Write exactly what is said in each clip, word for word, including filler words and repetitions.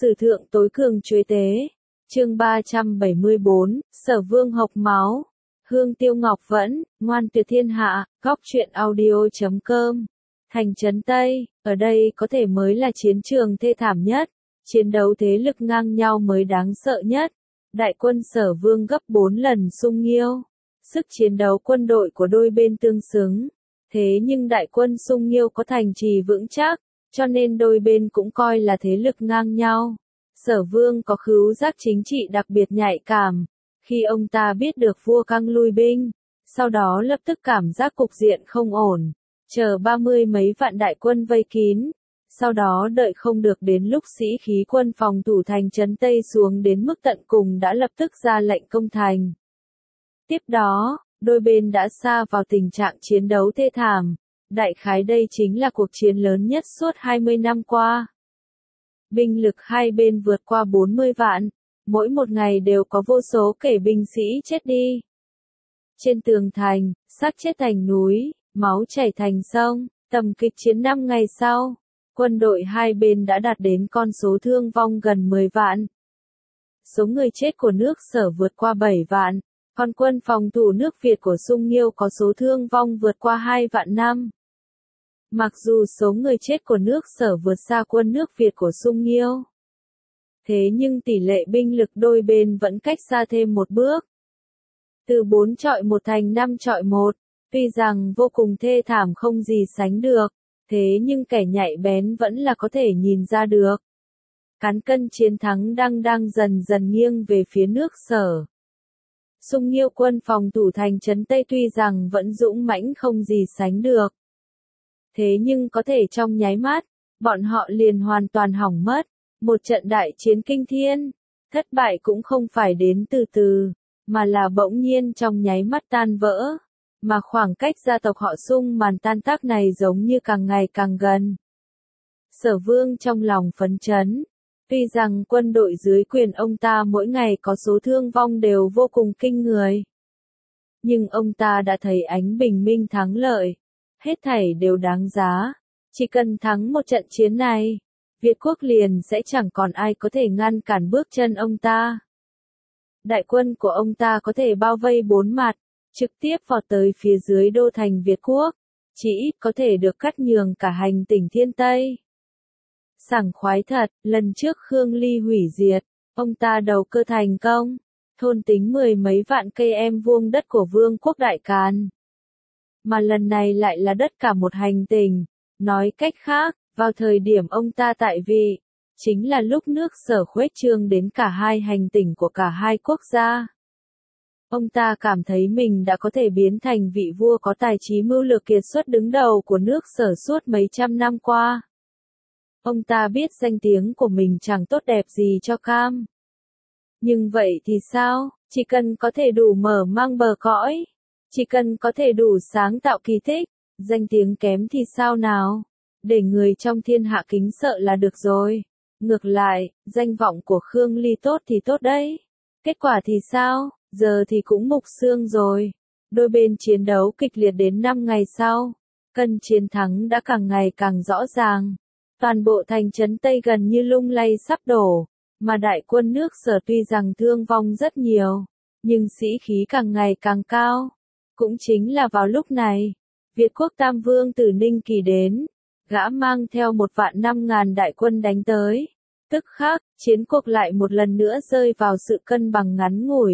Sử thượng tối cường chuế tế. Chương ba trăm bảy mươi bốn, Sở Vương hộc máu. Hương Tiêu Ngọc Vẫn, ngoan tuyệt thiên hạ, góc truyện audio chấm com. Thành trấn Tây, ở đây có thể mới là chiến trường thê thảm nhất, chiến đấu thế lực ngang nhau mới đáng sợ nhất. Đại quân Sở Vương gấp bốn lần Sung Nghiêu. Sức chiến đấu quân đội của đôi bên tương xứng. Thế nhưng đại quân Sung Nghiêu có thành trì vững chắc, cho nên đôi bên cũng coi là thế lực ngang nhau. Sở Vương có khứu giác chính trị đặc biệt nhạy cảm. Khi ông ta biết được vua Căng lui binh, sau đó lập tức cảm giác cục diện không ổn, chờ ba mươi mấy vạn đại quân vây kín, sau đó đợi không được đến lúc sĩ khí quân phòng thủ thành trấn Tây xuống đến mức tận cùng đã lập tức ra lệnh công thành. Tiếp đó, đôi bên đã sa vào tình trạng chiến đấu thê thảm, đại khái đây chính là cuộc chiến lớn nhất suốt hai mươi năm qua. Binh lực hai bên vượt qua bốn mươi vạn. Mỗi một ngày đều có vô số kẻ binh sĩ chết đi. Trên tường thành, xác chết thành núi, máu chảy thành sông, tầm kịch chiến năm ngày sau, quân đội hai bên đã đạt đến con số thương vong gần mười vạn. Số người chết của nước Sở vượt qua bảy vạn, còn quân phòng thủ nước Việt của Sung Nghiêu có số thương vong vượt qua hai vạn năm. Mặc dù số người chết của nước Sở vượt xa quân nước Việt của Sung Nghiêu, thế nhưng tỷ lệ binh lực đôi bên vẫn cách xa thêm một bước. Từ bốn chọi một thành năm chọi một, tuy rằng vô cùng thê thảm không gì sánh được, thế nhưng kẻ nhạy bén vẫn là có thể nhìn ra được. Cán cân chiến thắng đang đang dần dần nghiêng về phía nước Sở. Sung Nghiêu quân phòng thủ thành trấn Tây tuy rằng vẫn dũng mãnh không gì sánh được. Thế nhưng có thể trong nháy mắt, bọn họ liền hoàn toàn hỏng mất. Một trận đại chiến kinh thiên, thất bại cũng không phải đến từ từ, mà là bỗng nhiên trong nháy mắt tan vỡ, mà khoảng cách gia tộc họ Sung màn tan tác này giống như càng ngày càng gần. Sở Vương trong lòng phấn chấn, tuy rằng quân đội dưới quyền ông ta mỗi ngày có số thương vong đều vô cùng kinh người. Nhưng ông ta đã thấy ánh bình minh thắng lợi, hết thảy đều đáng giá, chỉ cần thắng một trận chiến này, Việt quốc liền sẽ chẳng còn ai có thể ngăn cản bước chân ông ta. Đại quân của ông ta có thể bao vây bốn mặt, trực tiếp vọt tới phía dưới đô thành Việt quốc, chỉ ít có thể được cắt nhường cả hành tỉnh Thiên Tây. Sảng khoái thật, lần trước Khương Ly hủy diệt, ông ta đầu cơ thành công, thôn tính mười mấy vạn cây em vuông đất của Vương quốc Đại Càn. Mà lần này lại là đất cả một hành tỉnh, nói cách khác, vào thời điểm ông ta tại vị, chính là lúc nước Sở khuếch trương đến cả hai hành tỉnh của cả hai quốc gia. Ông ta cảm thấy mình đã có thể biến thành vị vua có tài trí mưu lược kiệt xuất đứng đầu của nước Sở suốt mấy trăm năm qua. Ông ta biết danh tiếng của mình chẳng tốt đẹp gì cho cam. Nhưng vậy thì sao, chỉ cần có thể đủ mở mang bờ cõi, chỉ cần có thể đủ sáng tạo kỳ tích, danh tiếng kém thì sao nào? Để người trong thiên hạ kính sợ là được rồi. Ngược lại, danh vọng của Khương Ly tốt thì tốt đấy. Kết quả thì sao, giờ thì cũng mục xương rồi. Đôi bên chiến đấu kịch liệt đến năm ngày sau. Cân chiến thắng đã càng ngày càng rõ ràng. Toàn bộ thành trấn Tây gần như lung lay sắp đổ. Mà đại quân nước Sở tuy rằng thương vong rất nhiều, nhưng sĩ khí càng ngày càng cao. Cũng chính là vào lúc này, Việt quốc Tam Vương Tử Ninh Kỳ đến. Gã mang theo một vạn năm ngàn đại quân đánh tới. Tức khắc, chiến cuộc lại một lần nữa rơi vào sự cân bằng ngắn ngủi.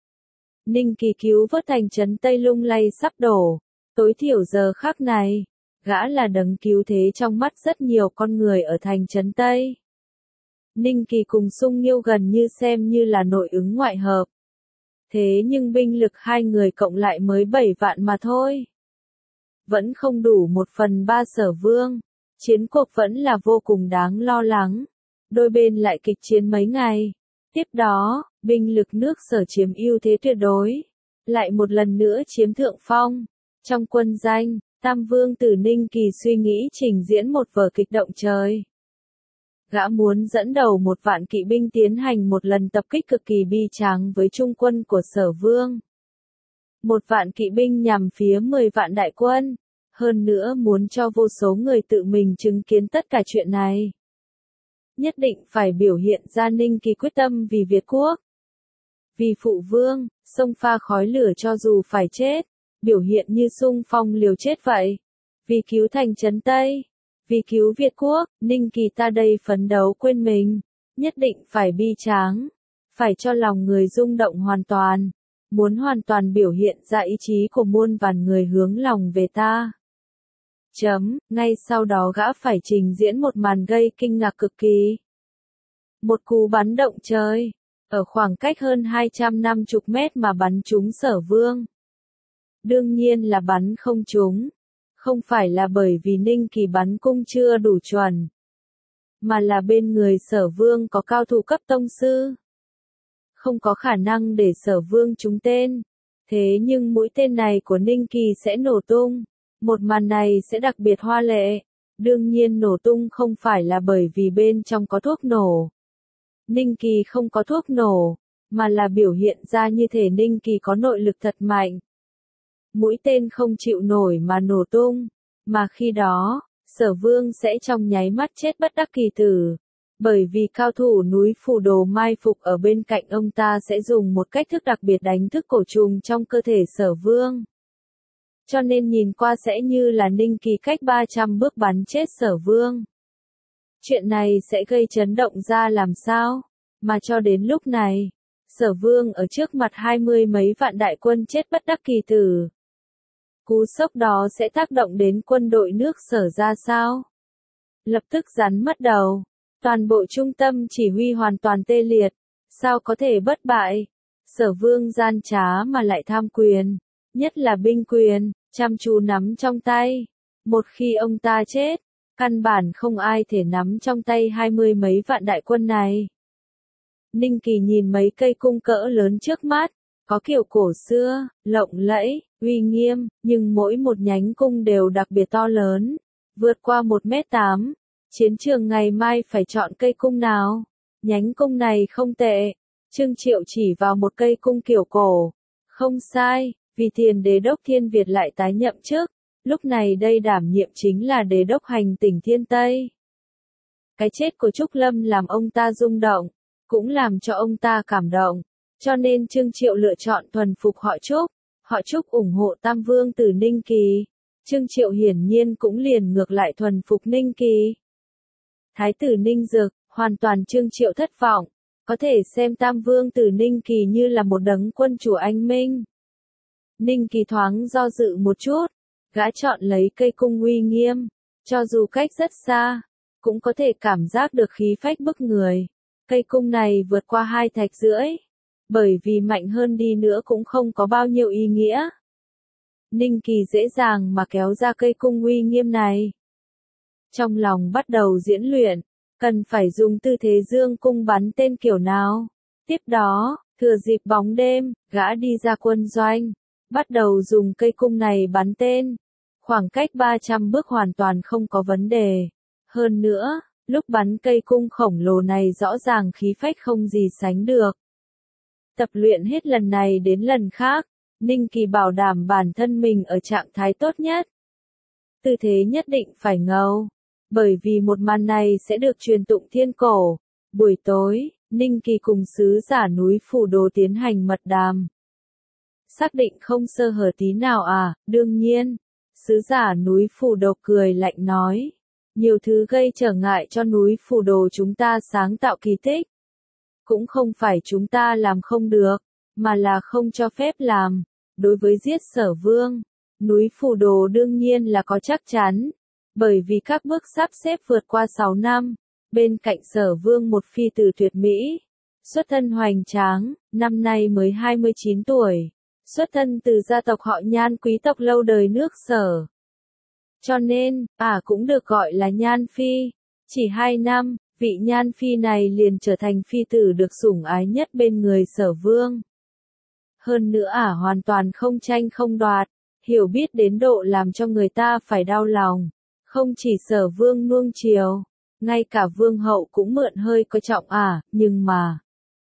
Ninh Kỳ cứu vớt thành trấn Tây lung lay sắp đổ. Tối thiểu giờ khắc này, gã là đấng cứu thế trong mắt rất nhiều con người ở thành trấn Tây. Ninh Kỳ cùng Sung Nghiêu gần như xem như là nội ứng ngoại hợp. Thế nhưng binh lực hai người cộng lại mới bảy vạn mà thôi. Vẫn không đủ một phần ba Sở Vương, chiến cuộc vẫn là vô cùng đáng lo lắng. Đôi bên lại kịch chiến mấy ngày. Tiếp đó, binh lực nước Sở chiếm ưu thế tuyệt đối, lại một lần nữa chiếm thượng phong. Trong quân danh, Tam Vương Tử Ninh Kỳ suy nghĩ trình diễn một vở kịch động trời. Gã muốn dẫn đầu một vạn kỵ binh tiến hành một lần tập kích cực kỳ bi tráng với trung quân của Sở Vương. Một vạn kỵ binh nhằm phía mười vạn đại quân, hơn nữa muốn cho vô số người tự mình chứng kiến tất cả chuyện này. nhất định phải biểu hiện ra Ninh Kỳ quyết tâm vì Việt quốc. Vì phụ vương, xông pha khói lửa cho dù phải chết, biểu hiện như xung phong liều chết vậy. Vì cứu thành trấn Tây, vì cứu Việt quốc, Ninh Kỳ ta đây phấn đấu quên mình, nhất định phải bi tráng, phải cho lòng người rung động hoàn toàn, muốn hoàn toàn biểu hiện ra ý chí của muôn vàn người hướng lòng về ta. Chấm, ngay sau đó gã phải trình diễn một màn gây kinh ngạc cực kỳ. Một cú bắn động trời, ở khoảng cách hơn hai trăm năm mươi mét mà bắn trúng Sở Vương. Đương nhiên là bắn không trúng, không phải là bởi vì Ninh Kỳ bắn cung chưa đủ chuẩn, mà là bên người Sở Vương có cao thủ cấp tông sư. Không có khả năng để Sở Vương trúng tên, thế nhưng mũi tên này của Ninh Kỳ sẽ nổ tung. Một màn này sẽ đặc biệt hoa lệ, đương nhiên nổ tung không phải là bởi vì bên trong có thuốc nổ. Ninh Kỳ không có thuốc nổ, mà là biểu hiện ra như thể Ninh Kỳ có nội lực thật mạnh. Mũi tên không chịu nổi mà nổ tung, mà khi đó, Sở Vương sẽ trong nháy mắt chết bất đắc kỳ tử. Bởi vì cao thủ núi Phù Đồ mai phục ở bên cạnh ông ta sẽ dùng một cách thức đặc biệt đánh thức cổ trùng trong cơ thể Sở Vương. Cho nên nhìn qua sẽ như là Ninh Kỳ cách ba trăm bước bắn chết Sở Vương. Chuyện này sẽ gây chấn động ra làm sao, mà cho đến lúc này, Sở Vương ở trước mặt hai mươi mấy vạn đại quân chết bất đắc kỳ tử. Cú sốc đó sẽ tác động đến quân đội nước Sở ra sao? Lập tức rắn mất đầu, toàn bộ trung tâm chỉ huy hoàn toàn tê liệt, sao có thể bất bại? Sở Vương gian trá mà lại tham quyền, nhất là binh quyền, chăm chú nắm trong tay. Một khi ông ta chết, căn bản không ai thể nắm trong tay hai mươi mấy vạn đại quân này. Ninh Kỳ nhìn mấy cây cung cỡ lớn trước mắt, có kiểu cổ xưa, lộng lẫy, uy nghiêm, nhưng mỗi một nhánh cung đều đặc biệt to lớn, vượt qua một mét tám. Chiến trường ngày mai phải chọn cây cung nào? Nhánh cung này không tệ. Trương Triệu chỉ vào một cây cung kiểu cổ. Không sai, vì tiền đế đốc Thiên Việt lại tái nhậm chức. Lúc này đây đảm nhiệm chính là đế đốc hành tỉnh Thiên Tây. Cái chết của Trúc Lâm làm ông ta rung động, cũng làm cho ông ta cảm động. Cho nên Trương Triệu lựa chọn thuần phục họ Trúc. Họ Trúc ủng hộ Tam Vương Tử Ninh Kỳ. Trương Triệu hiển nhiên cũng liền ngược lại thuần phục Ninh Kỳ. Thái tử Ninh Dực, hoàn toàn Trương Triệu thất vọng, có thể xem Tam Vương Tử Ninh Kỳ như là một đấng quân chủ anh minh. Ninh Kỳ thoáng do dự một chút, gã chọn lấy cây cung uy nghiêm, cho dù cách rất xa, cũng có thể cảm giác được khí phách bức người. Cây cung này vượt qua hai thạch rưỡi, bởi vì mạnh hơn đi nữa cũng không có bao nhiêu ý nghĩa. Ninh Kỳ dễ dàng mà kéo ra cây cung uy nghiêm này. Trong lòng bắt đầu diễn luyện, cần phải dùng tư thế dương cung bắn tên kiểu nào. Tiếp đó, thừa dịp bóng đêm, gã đi ra quân doanh, bắt đầu dùng cây cung này bắn tên. Khoảng cách ba trăm bước hoàn toàn không có vấn đề. Hơn nữa, lúc bắn cây cung khổng lồ này rõ ràng khí phách không gì sánh được. Tập luyện hết lần này đến lần khác, Ninh Kỳ bảo đảm bản thân mình ở trạng thái tốt nhất. Tư thế nhất định phải ngầu. Bởi vì một màn này sẽ được truyền tụng thiên cổ. Buổi tối, Ninh Kỳ cùng sứ giả núi Phù Đồ tiến hành mật đàm. Xác định không sơ hở tí nào à, đương nhiên. Sứ giả núi Phù Đồ cười lạnh nói. Nhiều thứ gây trở ngại cho núi Phù Đồ chúng ta sáng tạo kỳ tích. Cũng không phải chúng ta làm không được, mà là không cho phép làm. Đối với giết Sở Vương, núi Phù Đồ đương nhiên là có chắc chắn. Bởi vì các bước sắp xếp vượt qua sáu năm, bên cạnh Sở Vương một phi tử tuyệt mỹ, xuất thân hoành tráng, năm nay mới hai mươi chín tuổi, xuất thân từ gia tộc họ Nhan quý tộc lâu đời nước Sở. Cho nên, ả à cũng được gọi là Nhan Phi. Chỉ hai năm, vị Nhan Phi này liền trở thành phi tử được sủng ái nhất bên người Sở Vương. Hơn nữa ả à hoàn toàn không tranh không đoạt, hiểu biết đến độ làm cho người ta phải đau lòng. Không chỉ Sở Vương nuông chiều, ngay cả Vương hậu cũng mượn hơi coi trọng ả, à, nhưng mà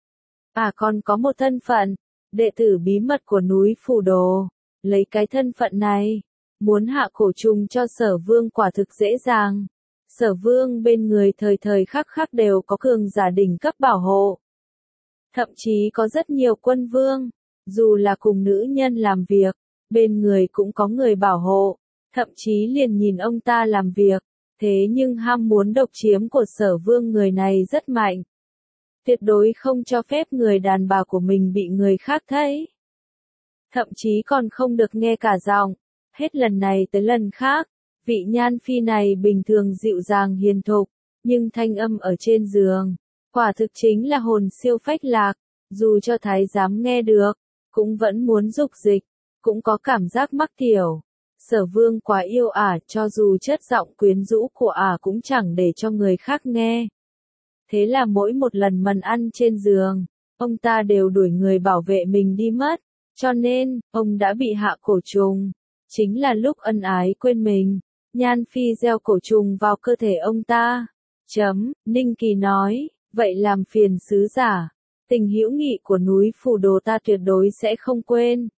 ả à còn có một thân phận, đệ tử bí mật của núi Phù Đồ. Lấy cái thân phận này, muốn hạ cổ trùng cho Sở Vương quả thực dễ dàng. Sở Vương bên người thời thời khắc khắc đều có cường giả đỉnh cấp bảo hộ. Thậm chí có rất nhiều quân vương, dù là cùng nữ nhân làm việc, bên người cũng có người bảo hộ, thậm chí liền nhìn ông ta làm việc, thế nhưng ham muốn độc chiếm của Sở Vương người này rất mạnh. Tuyệt đối không cho phép người đàn bà của mình bị người khác thấy. Thậm chí còn không được nghe cả giọng, hết lần này tới lần khác, vị nhan phi này bình thường dịu dàng hiền thục, nhưng thanh âm ở trên giường, quả thực chính là hồn siêu phách lạc, dù cho thái giám nghe được, cũng vẫn muốn dục dịch, cũng có cảm giác mắc tiểu. Sở Vương quá yêu ả, cho dù chất giọng quyến rũ của ả cũng chẳng để cho người khác nghe. Thế là mỗi một lần mần ăn trên giường, ông ta đều đuổi người bảo vệ mình đi mất, cho nên, ông đã bị hạ cổ trùng. Chính là lúc ân ái quên mình, nhan phi gieo cổ trùng vào cơ thể ông ta. Chấm, Ninh Kỳ nói, vậy làm phiền sứ giả, tình hữu nghị của núi Phù Đồ ta tuyệt đối sẽ không quên.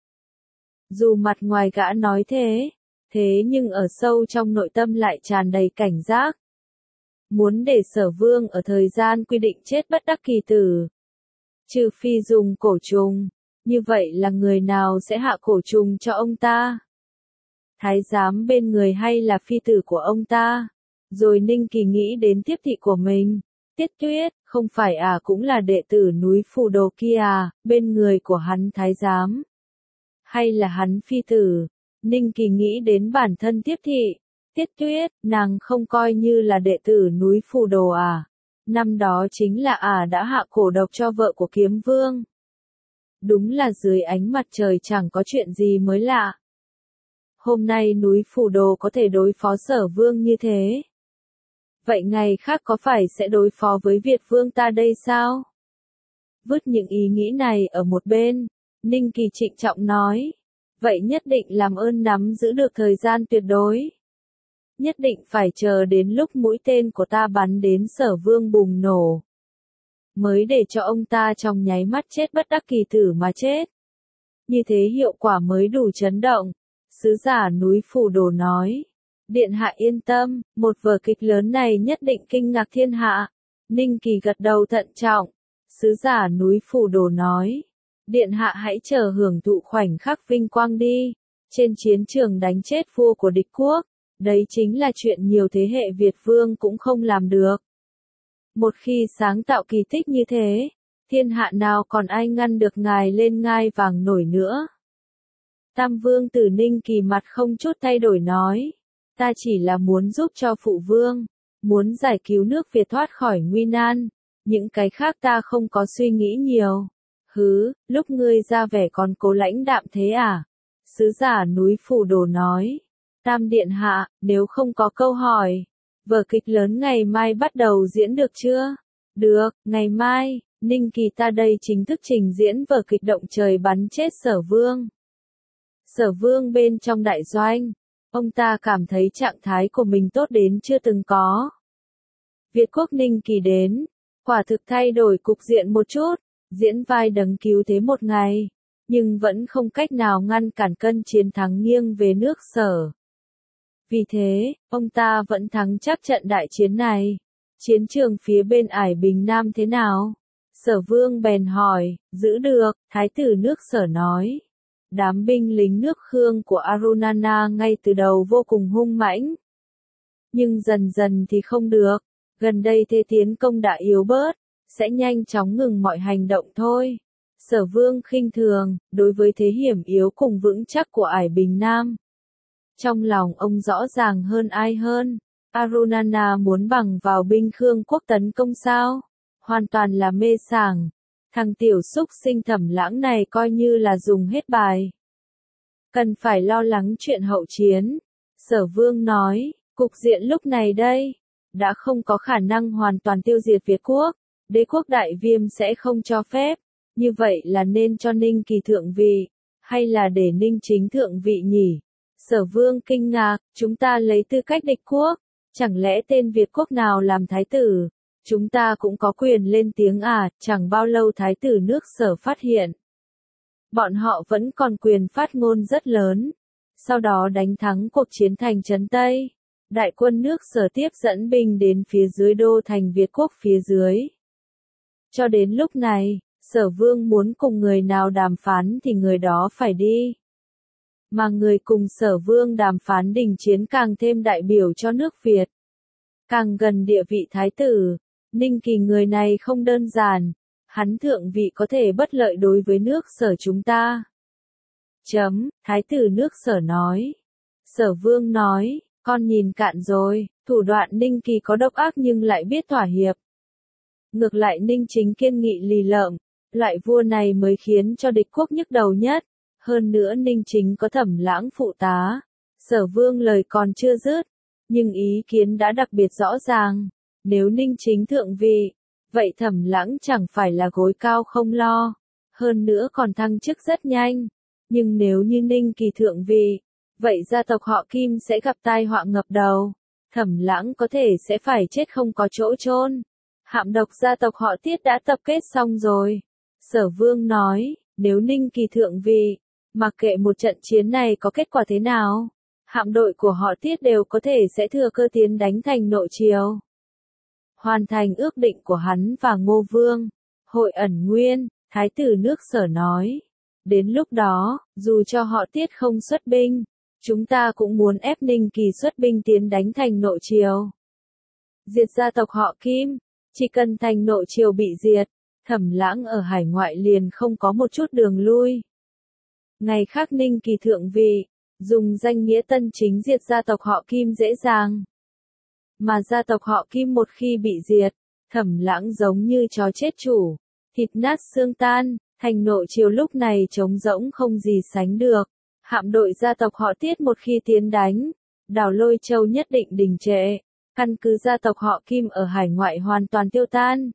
Dù mặt ngoài gã nói thế, thế nhưng ở sâu trong nội tâm lại tràn đầy cảnh giác. Muốn để Sở Vương ở thời gian quy định chết bất đắc kỳ tử. Trừ phi dùng cổ trùng, như vậy là người nào sẽ hạ cổ trùng cho ông ta? Thái giám bên người hay là phi tử của ông ta? Rồi Ninh Kỳ nghĩ đến tiếp thị của mình. Tiết Tuyết, không phải à cũng là đệ tử núi Phù Đồ kia à, bên người của hắn thái giám. Hay là hắn phi tử? Ninh Kỳ nghĩ đến bản thân tiếp thị. Tiết Tuyết, nàng không coi như là đệ tử núi Phù Đồ à? Năm đó chính là ả à đã hạ cổ độc cho vợ của Kiếm Vương. Đúng là dưới ánh mặt trời chẳng có chuyện gì mới lạ. Hôm nay núi Phù Đồ có thể đối phó Sở Vương như thế. Vậy ngày khác có phải sẽ đối phó với Việt Vương ta đây sao? Vứt những ý nghĩ này ở một bên, Ninh Kỳ trịnh trọng nói. Vậy nhất định làm ơn nắm giữ được thời gian tuyệt đối. Nhất định phải chờ đến lúc mũi tên của ta bắn đến Sở Vương bùng nổ. Mới để cho ông ta trong nháy mắt chết bất đắc kỳ tử mà chết. Như thế hiệu quả mới đủ chấn động. Sứ giả núi Phù Đồ nói. Điện hạ yên tâm, một vở kịch lớn này nhất định kinh ngạc thiên hạ. Ninh Kỳ gật đầu thận trọng. Sứ giả núi Phù Đồ nói. Điện hạ hãy chờ hưởng thụ khoảnh khắc vinh quang đi. Trên chiến trường đánh chết vua của địch quốc. Đấy chính là chuyện nhiều thế hệ Việt Vương cũng không làm được. Một khi sáng tạo kỳ tích như thế, thiên hạ nào còn ai ngăn được ngài lên ngai vàng nổi nữa. Tam Vương Tử Ninh Kỳ mặt không chút thay đổi nói, ta chỉ là muốn giúp cho phụ vương, muốn giải cứu nước Việt thoát khỏi nguy nan, những cái khác ta không có suy nghĩ nhiều. Hứ, lúc ngươi ra vẻ còn cố lãnh đạm thế à? Sứ giả núi Phù Đồ nói, Tam Điện hạ, nếu không có câu hỏi, vở kịch lớn ngày mai bắt đầu diễn được chưa? Được, ngày mai, Ninh Kỳ ta đây chính thức trình diễn vở kịch động trời bắn chết Sở Vương. Sở Vương bên trong đại doanh, ông ta cảm thấy trạng thái của mình tốt đến chưa từng có. Việt quốc Ninh Kỳ đến, quả thực thay đổi cục diện một chút, diễn vai đấng cứu thế một ngày, nhưng vẫn không cách nào ngăn cản cân chiến thắng nghiêng về nước Sở. Vì thế, ông ta vẫn thắng chắc trận đại chiến này. Chiến trường phía bên ải Bình Nam thế nào? Sở Vương bèn hỏi, giữ được, Thái tử nước Sở nói. Đám binh lính nước Khương của Arunana ngay từ đầu vô cùng hung mãnh. Nhưng dần dần thì không được, gần đây thế tiến công đã yếu bớt, sẽ nhanh chóng ngừng mọi hành động thôi. Sở Vương khinh thường, đối với thế hiểm yếu cùng vững chắc của ải Bình Nam. Trong lòng ông rõ ràng hơn ai hơn, Arunana muốn bằng vào binh Khương quốc tấn công sao? Hoàn toàn là mê sảng. Thằng tiểu xúc sinh Thẩm Lãng này coi như là dùng hết bài. Cần phải lo lắng chuyện hậu chiến. Sở Vương nói, cục diện lúc này đây, đã không có khả năng hoàn toàn tiêu diệt Việt quốc, đế quốc Đại Viêm sẽ không cho phép, như vậy là nên cho Ninh Kỳ thượng vị, hay là để Ninh Chính thượng vị nhỉ? Sở Vương kinh ngạc, chúng ta lấy tư cách địch quốc, chẳng lẽ tên Việt quốc nào làm thái tử, chúng ta cũng có quyền lên tiếng à? Chẳng bao lâu thái tử nước Sở phát hiện. Bọn họ vẫn còn quyền phát ngôn rất lớn, sau đó đánh thắng cuộc chiến thành Trấn Tây. đại quân nước Sở tiếp dẫn binh đến phía dưới đô thành Việt quốc phía dưới. Cho đến lúc này, Sở Vương muốn cùng người nào đàm phán thì người đó phải đi. Mà người cùng Sở Vương đàm phán đình chiến càng thêm đại biểu cho nước Việt. Càng gần địa vị thái tử, Ninh Kỳ người này không đơn giản, hắn thượng vị có thể bất lợi đối với nước Sở chúng ta. Chấm, thái tử nước Sở nói. Sở Vương nói, con nhìn cạn rồi, thủ đoạn Ninh Kỳ có độc ác nhưng lại biết thỏa hiệp. Ngược lại Ninh Chính kiên nghị lì lợm, loại vua này mới khiến cho địch quốc nhức đầu nhất. Hơn nữa Ninh Chính có Thẩm Lãng phụ tá. Sở Vương lời còn chưa dứt, nhưng ý kiến đã đặc biệt rõ ràng. Nếu Ninh Chính thượng vị, vậy Thẩm Lãng chẳng phải là gối cao không lo. Hơn nữa còn thăng chức rất nhanh. Nhưng nếu như Ninh Kỳ thượng vị, vậy gia tộc họ Kim sẽ gặp tai họa ngập đầu. Thẩm Lãng có thể sẽ phải chết không có chỗ chôn. Hạm độc gia tộc họ Tiết đã tập kết xong rồi. Sở Vương nói, nếu Ninh Kỳ thượng vị, mặc kệ một trận chiến này có kết quả thế nào, hạm đội của họ Tiết đều có thể sẽ thừa cơ tiến đánh thành nội triều. Hoàn thành ước định của hắn và Ngô Vương. Hội ẩn nguyên, thái tử nước Sở nói. Đến lúc đó, dù cho họ Tiết không xuất binh, chúng ta cũng muốn ép Ninh Kỳ xuất binh tiến đánh thành nội triều. Diệt gia tộc họ Kim, chỉ cần thành nội triều bị diệt, Thẩm Lãng ở hải ngoại liền không có một chút đường lui. Ngày khác Ninh Kỳ thượng vị, dùng danh nghĩa Tân Chính diệt gia tộc họ Kim dễ dàng. Mà gia tộc họ Kim một khi bị diệt, Thẩm Lãng giống như chó chết chủ, thịt nát xương tan, thành nội triều lúc này trống rỗng không gì sánh được. Hạm đội gia tộc họ Tiết một khi tiến đánh, đảo Lôi Châu nhất định đình trệ, căn cứ gia tộc họ Kim ở hải ngoại hoàn toàn tiêu tan.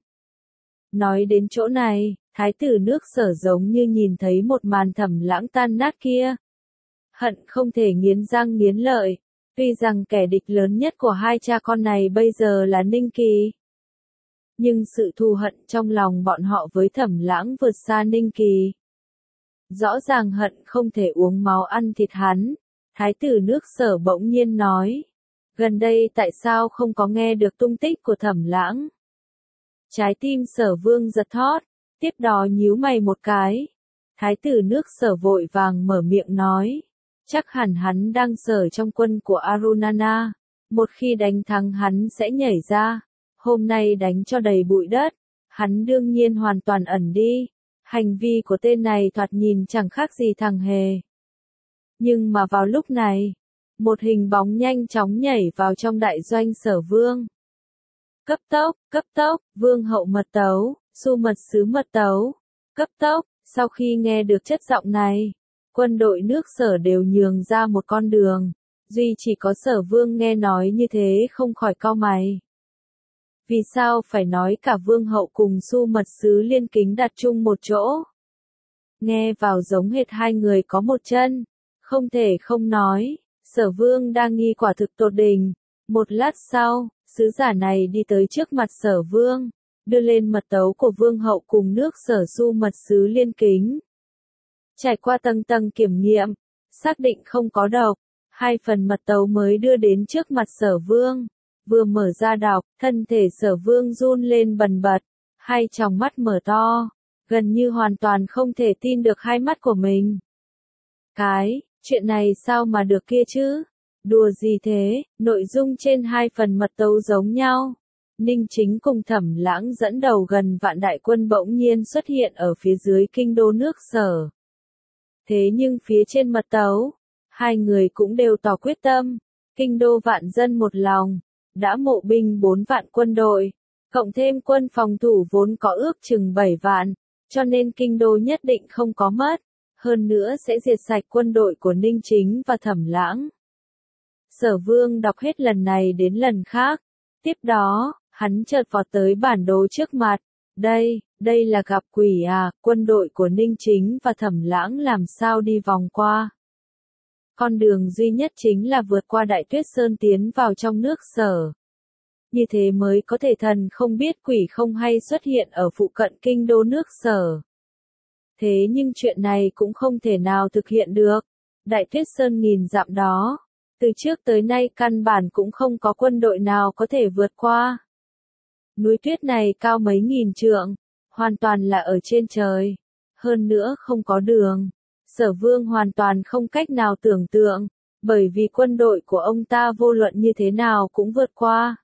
Nói đến chỗ này, thái tử nước Sở giống như nhìn thấy một màn Thẩm Lãng tan nát kia. Hận không thể nghiến răng nghiến lợi, tuy rằng kẻ địch lớn nhất của hai cha con này bây giờ là Ninh Kỳ. Nhưng sự thù hận trong lòng bọn họ với Thẩm Lãng vượt xa Ninh Kỳ. Rõ ràng hận không thể uống máu ăn thịt hắn. Thái tử nước Sở bỗng nhiên nói. Gần đây tại sao không có nghe được tung tích của Thẩm Lãng? Trái tim Sở Vương giật thót, tiếp đó nhíu mày một cái. Thái tử nước Sở vội vàng mở miệng nói. Chắc hẳn hắn đang sở trong quân của Arunana. Một khi đánh thắng hắn sẽ nhảy ra. Hôm nay đánh cho đầy bụi đất. Hắn đương nhiên hoàn toàn ẩn đi. Hành vi của tên này thoạt nhìn chẳng khác gì thằng hề. Nhưng mà vào lúc này, một hình bóng nhanh chóng nhảy vào trong đại doanh Sở Vương. Cấp tốc, cấp tốc, Vương hậu mật tấu, Su mật sứ mật tấu. Cấp tốc, sau khi nghe được chất giọng này, quân đội nước Sở đều nhường ra một con đường. Duy chỉ có Sở Vương nghe nói như thế không khỏi cau mày. Vì sao phải nói cả Vương hậu cùng Su mật sứ liên kính đặt chung một chỗ? Nghe vào giống hệt hai người có một chân. Không thể không nói, Sở Vương đang nghi quả thực tột đỉnh. Một lát sau, sứ giả này đi tới trước mặt Sở Vương, đưa lên mật tấu của Vương hậu cùng nước Sở Su mật sứ liên kính. Trải qua tầng tầng kiểm nghiệm, xác định không có độc, hai phần mật tấu mới đưa đến trước mặt Sở Vương. Vừa mở ra đọc, thân thể Sở Vương run lên bần bật, hai tròng mắt mở to, gần như hoàn toàn không thể tin được hai mắt của mình. Cái, chuyện này sao mà được kia chứ? Đùa gì thế, nội dung trên hai phần mật tấu giống nhau. Ninh Chính cùng Thẩm Lãng dẫn đầu gần vạn đại quân bỗng nhiên xuất hiện ở phía dưới kinh đô nước Sở. Thế nhưng phía trên mật tấu, hai người cũng đều tỏ quyết tâm, kinh đô vạn dân một lòng, đã mộ binh bốn vạn quân đội, cộng thêm quân phòng thủ vốn có ước chừng bảy vạn, cho nên kinh đô nhất định không có mất, hơn nữa sẽ diệt sạch quân đội của Ninh Chính và Thẩm Lãng. Sở Vương đọc hết lần này đến lần khác, tiếp đó, hắn chợt vọt tới bản đồ trước mặt, đây, đây là gặp quỷ à, quân đội của Ninh Chính và Thẩm Lãng làm sao đi vòng qua. Con đường duy nhất chính là vượt qua Đại Tuyết Sơn tiến vào trong nước Sở. Như thế mới có thể thần không biết quỷ không hay xuất hiện ở phụ cận kinh đô nước Sở. Thế nhưng chuyện này cũng không thể nào thực hiện được. Đại Tuyết Sơn nghìn dặm đó, Từ trước tới nay căn bản cũng không có quân đội nào có thể vượt qua. Núi tuyết này cao mấy nghìn trượng, hoàn toàn là ở trên trời. Hơn nữa không có đường. Sở Vương hoàn toàn không cách nào tưởng tượng, bởi vì quân đội của ông ta vô luận như thế nào cũng vượt qua.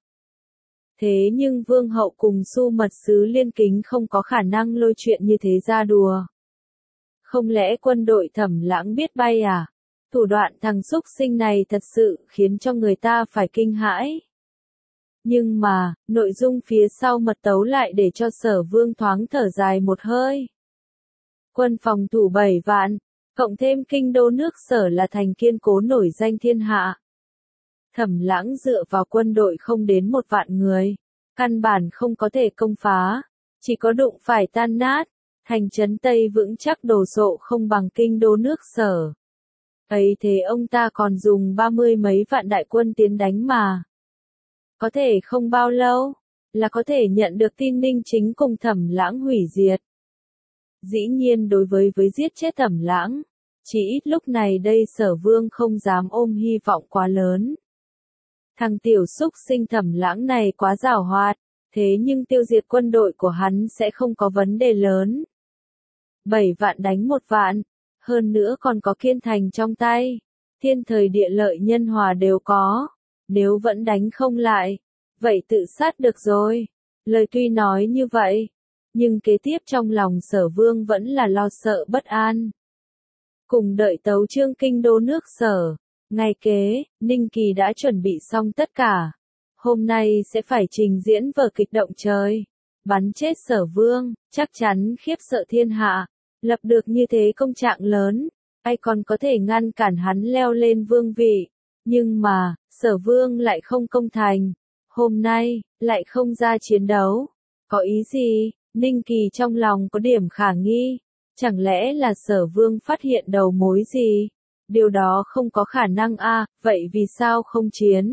Thế nhưng Vương hậu cùng Su mật sứ Liên Kính không có khả năng lôi chuyện như thế ra đùa. Không lẽ quân đội Thẩm Lãng biết bay à? Thủ đoạn thằng xúc sinh này thật sự khiến cho người ta phải kinh hãi. Nhưng mà, nội dung phía sau mật tấu lại để cho Sở Vương thoáng thở dài một hơi. Quân phòng thủ bảy vạn, cộng thêm kinh đô nước Sở là thành kiên cố nổi danh thiên hạ. Thẩm Lãng dựa vào quân đội không đến một vạn người, căn bản không có thể công phá, chỉ có đụng phải tan nát, thành trấn Tây vững chắc đồ sộ không bằng kinh đô nước Sở. Ấy thế ông ta còn dùng ba mươi mấy vạn đại quân tiến đánh mà. Có thể không bao lâu, là có thể nhận được tin Ninh Chính cùng Thẩm Lãng hủy diệt. Dĩ nhiên đối với với giết chết Thẩm Lãng, chỉ ít lúc này đây Sở Vương không dám ôm hy vọng quá lớn. Thằng tiểu xúc sinh Thẩm Lãng này quá giàu hoạt, thế nhưng tiêu diệt quân đội của hắn sẽ không có vấn đề lớn. Bảy vạn đánh một vạn, hơn nữa còn có Kiên Thành trong tay, thiên thời địa lợi nhân hòa đều có, nếu vẫn đánh không lại, vậy tự sát được rồi. Lời tuy nói như vậy, nhưng kế tiếp trong lòng Sở Vương vẫn là lo sợ bất an. Cùng đợi tấu chương kinh đô nước Sở, ngày kế, Ninh Kỳ đã chuẩn bị xong tất cả. Hôm nay sẽ phải trình diễn vở kịch động trời, bắn chết Sở Vương, chắc chắn khiếp sợ thiên hạ. Lập được như thế công trạng lớn, ai còn có thể ngăn cản hắn leo lên vương vị. Nhưng mà, Sở Vương lại không công thành. Hôm nay, lại không ra chiến đấu. Có ý gì? Ninh Kỳ trong lòng có điểm khả nghi. Chẳng lẽ là Sở Vương phát hiện đầu mối gì? Điều đó không có khả năng a, à, vậy vì sao không chiến?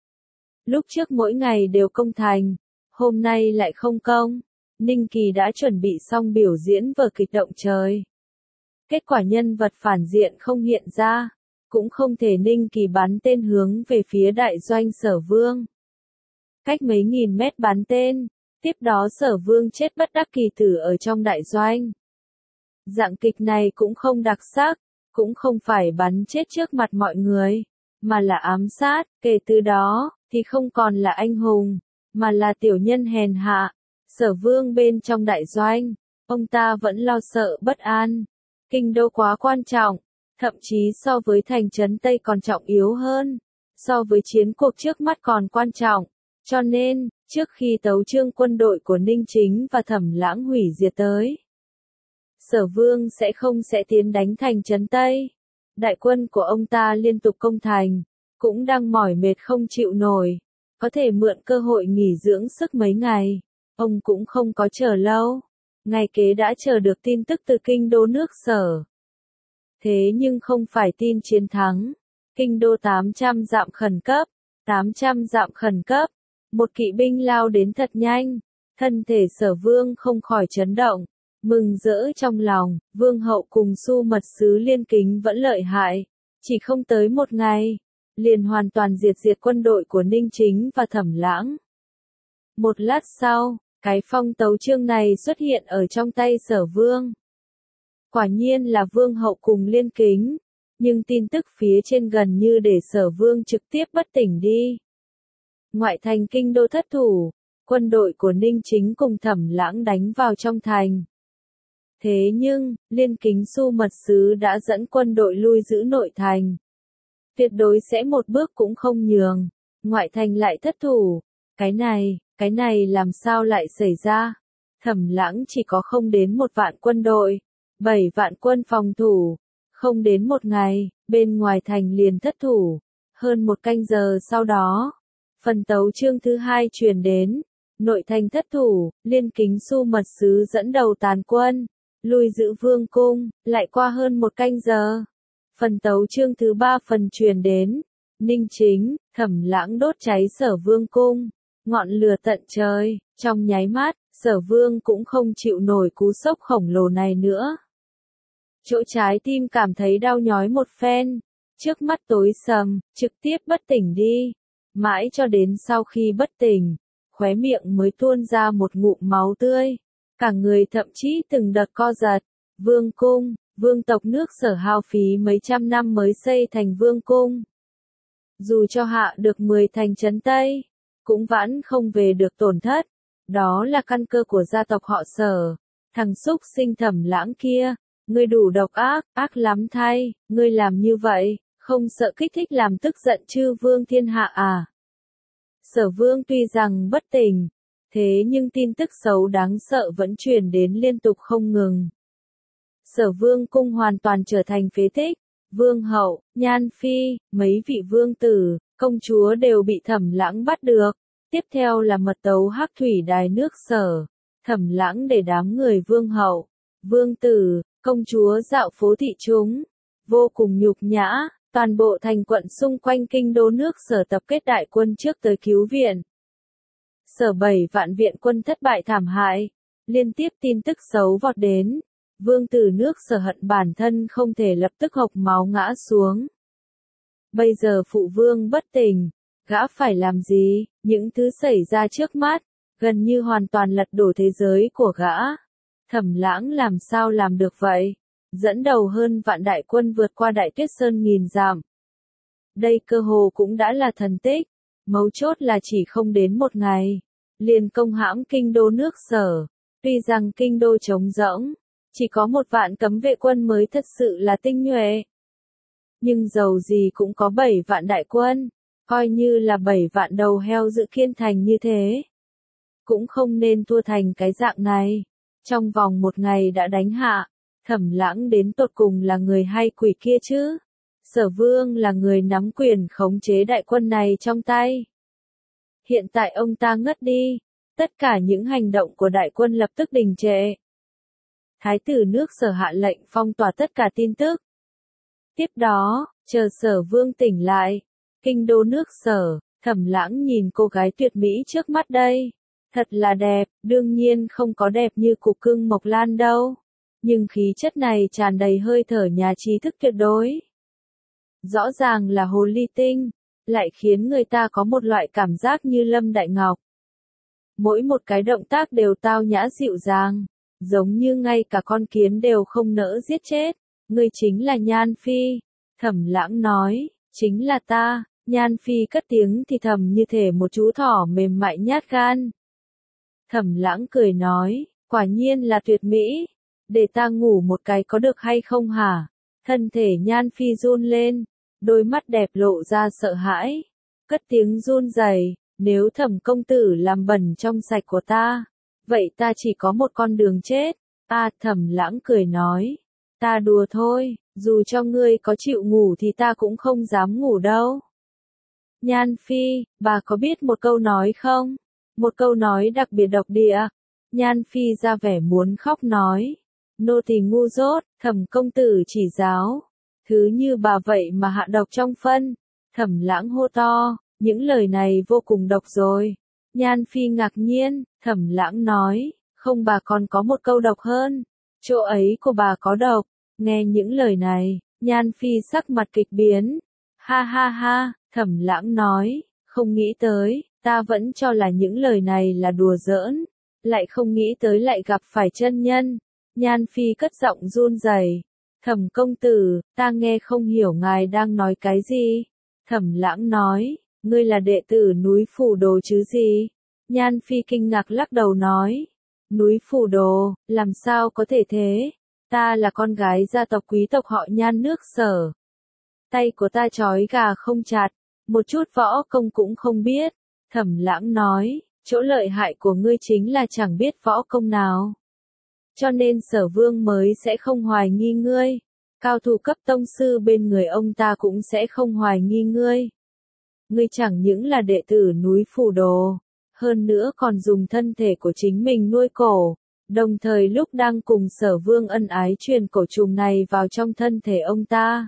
Lúc trước mỗi ngày đều công thành, hôm nay lại không công. Ninh Kỳ đã chuẩn bị xong biểu diễn vở kịch động trời. Kết quả nhân vật phản diện không hiện ra, cũng không thể Ninh Kỳ bắn tên hướng về phía đại doanh Sở Vương. Cách mấy nghìn mét bắn tên, tiếp đó Sở Vương chết bất đắc kỳ tử ở trong đại doanh. Dạng kịch này cũng không đặc sắc, cũng không phải bắn chết trước mặt mọi người, mà là ám sát, kể từ đó, thì không còn là anh hùng, mà là tiểu nhân hèn hạ. Sở Vương bên trong đại doanh, ông ta vẫn lo sợ bất an. Kinh đô quá quan trọng, thậm chí so với thành trấn Tây còn trọng yếu hơn, so với chiến cuộc trước mắt còn quan trọng. Cho nên, trước khi tấu chương quân đội của Ninh Chính và Thẩm Lãng hủy diệt tới, Sở Vương sẽ không sẽ tiến đánh thành trấn Tây. Đại quân của ông ta liên tục công thành, cũng đang mỏi mệt không chịu nổi, có thể mượn cơ hội nghỉ dưỡng sức mấy ngày. Ông cũng không có chờ lâu, ngày kế đã chờ được tin tức từ kinh đô nước Sở. Thế nhưng không phải tin chiến thắng. Kinh đô tám trăm dặm khẩn cấp, tám trăm dặm khẩn cấp, một kỵ binh lao đến thật nhanh, thân thể Sở Vương không khỏi chấn động, mừng rỡ trong lòng. Vương hậu cùng Su mật sứ Liên Kính vẫn lợi hại, chỉ không tới một ngày, liền hoàn toàn diệt diệt quân đội của Ninh Chính và Thẩm Lãng. Một lát sau, cái phong tấu chương này xuất hiện ở trong tay Sở Vương. Quả nhiên là Vương hậu cùng Liên Kính, nhưng tin tức phía trên gần như để Sở Vương trực tiếp bất tỉnh đi. Ngoại thành kinh đô thất thủ, quân đội của Ninh Chính cùng Thẩm Lãng đánh vào trong thành. Thế nhưng, Liên Kính Su mật sứ đã dẫn quân đội lui giữ nội thành. Tuyệt đối sẽ một bước cũng không nhường, ngoại thành lại thất thủ. Cái này, cái này làm sao lại xảy ra? Thẩm Lãng chỉ có không đến một vạn quân đội, bảy vạn quân phòng thủ, không đến một ngày, bên ngoài thành liền thất thủ. Hơn một canh giờ sau đó, phần tấu chương thứ hai truyền đến, nội thành thất thủ, Liên Kính Su mật sứ dẫn đầu tàn quân, lui giữ vương cung. Lại qua hơn một canh giờ, phần tấu chương thứ ba phần truyền đến, Ninh Chính, Thẩm Lãng đốt cháy Sở Vương cung, ngọn lửa tận trời. Trong nháy mắt, Sở Vương cũng không chịu nổi cú sốc khổng lồ này nữa. Chỗ trái tim cảm thấy đau nhói một phen, trước mắt tối sầm, trực tiếp bất tỉnh đi. Mãi cho đến sau khi bất tỉnh, khóe miệng mới tuôn ra một ngụm máu tươi. Cả người thậm chí từng đợt co giật. Vương cung, vương tộc nước Sở hao phí mấy trăm năm mới xây thành vương cung. Dù cho hạ được mười thành trấn Tây, cũng vẫn không về được tổn thất. Đó là căn cơ của gia tộc họ Sở. Thằng xúc sinh Thẩm Lãng kia, ngươi đủ độc ác, ác lắm thay, ngươi làm như vậy, không sợ kích thích làm tức giận chư vương thiên hạ à? Sở Vương tuy rằng bất tỉnh, thế nhưng tin tức xấu đáng sợ vẫn truyền đến liên tục không ngừng. Sở Vương cung hoàn toàn trở thành phế tích, Vương hậu, Nhan Phi, mấy vị vương tử, công chúa đều bị Thẩm Lãng bắt được. Tiếp theo là mật tấu Hắc Thủy Đài nước Sở. Thẩm Lãng để đám người vương hậu, vương tử, công chúa dạo phố thị chúng, vô cùng nhục nhã. Toàn bộ thành quận xung quanh kinh đô nước Sở tập kết đại quân trước tới cứu viện. Sở bảy vạn viện quân thất bại thảm hại, liên tiếp tin tức xấu vọt đến. Vương tử nước Sở hận bản thân không thể lập tức hộc máu ngã xuống. Bây giờ phụ vương bất tỉnh, gã phải làm gì? Những thứ xảy ra trước mắt, gần như hoàn toàn lật đổ thế giới của gã. Thẩm Lãng làm sao làm được vậy? Dẫn đầu hơn vạn đại quân vượt qua Đại Tuyết Sơn nghìn dặm. Đây cơ hồ cũng đã là thần tích, mấu chốt là chỉ không đến một ngày, liền công hãm kinh đô nước Sở. Tuy rằng kinh đô trống rỗng, chỉ có một vạn cấm vệ quân mới thật sự là tinh nhuệ. Nhưng dầu gì cũng có bảy vạn đại quân, coi như là bảy vạn đầu heo giữ kiên thành như thế. Cũng không nên thua thành cái dạng này. Trong vòng một ngày đã đánh hạ. Thẩm Lãng đến tột cùng là người hay quỷ kia chứ? Sở Vương là người nắm quyền khống chế đại quân này trong tay. Hiện tại ông ta ngất đi, tất cả những hành động của đại quân lập tức đình trệ. Thái tử nước Sở hạ lệnh phong tỏa tất cả tin tức. Tiếp đó, chờ Sở Vương tỉnh lại, kinh đô nước Sở, Thẩm Lãng nhìn cô gái tuyệt mỹ trước mắt đây. Thật là đẹp, đương nhiên không có đẹp như cục cưng Mộc Lan đâu. Nhưng khí chất này tràn đầy hơi thở nhà trí thức tuyệt đối. Rõ ràng là hồ ly tinh, lại khiến người ta có một loại cảm giác như Lâm Đại Ngọc. Mỗi một cái động tác đều tao nhã dịu dàng, giống như ngay cả con kiến đều không nỡ giết chết. Ngươi chính là Nhan Phi. Thẩm Lãng nói, chính là ta. Nhan Phi cất tiếng thì thầm như thể một chú thỏ mềm mại nhát gan. Thẩm Lãng cười nói, quả nhiên là tuyệt mỹ. Để ta ngủ một cái có được hay không hả? Thân thể Nhan Phi run lên, đôi mắt đẹp lộ ra sợ hãi, cất tiếng run rẩy, nếu Thẩm công tử làm bẩn trong sạch của ta, vậy ta chỉ có một con đường chết. A Thẩm Lãng cười nói, ta đùa thôi, dù cho ngươi có chịu ngủ thì ta cũng không dám ngủ đâu. Nhan Phi, bà có biết một câu nói không? Một câu nói đặc biệt độc địa. Nhan Phi ra vẻ muốn khóc nói, nô tỳ ngu dốt, Thẩm công tử chỉ giáo. Thứ như bà vậy mà hạ độc trong phân. Thẩm Lãng hô to, những lời này vô cùng độc rồi. Nhan Phi ngạc nhiên, Thẩm Lãng nói, không bà còn có một câu độc hơn. Chỗ ấy của bà có độc. Nghe những lời này, Nhan Phi sắc mặt kịch biến. Ha ha ha, Thẩm Lãng nói, không nghĩ tới, ta vẫn cho là những lời này là đùa giỡn. Lại không nghĩ tới lại gặp phải chân nhân. Nhan Phi cất giọng run rẩy, Thẩm công tử, ta nghe không hiểu ngài đang nói cái gì. Thẩm Lãng nói, ngươi là đệ tử núi Phủ Đồ chứ gì? Nhan Phi kinh ngạc lắc đầu nói, núi Phủ Đồ, làm sao có thể thế? Ta là con gái gia tộc quý tộc họ Nhan nước Sở. Tay của ta trói gà không chặt, một chút võ công cũng không biết. Thẩm Lãng nói, chỗ lợi hại của ngươi chính là chẳng biết võ công nào. Cho nên Sở Vương mới sẽ không hoài nghi ngươi. Cao thủ cấp tông sư bên người ông ta cũng sẽ không hoài nghi ngươi. Ngươi chẳng những là đệ tử núi Phủ Đồ, hơn nữa còn dùng thân thể của chính mình nuôi cổ, đồng thời lúc đang cùng Sở Vương ân ái truyền cổ trùng này vào trong thân thể ông ta.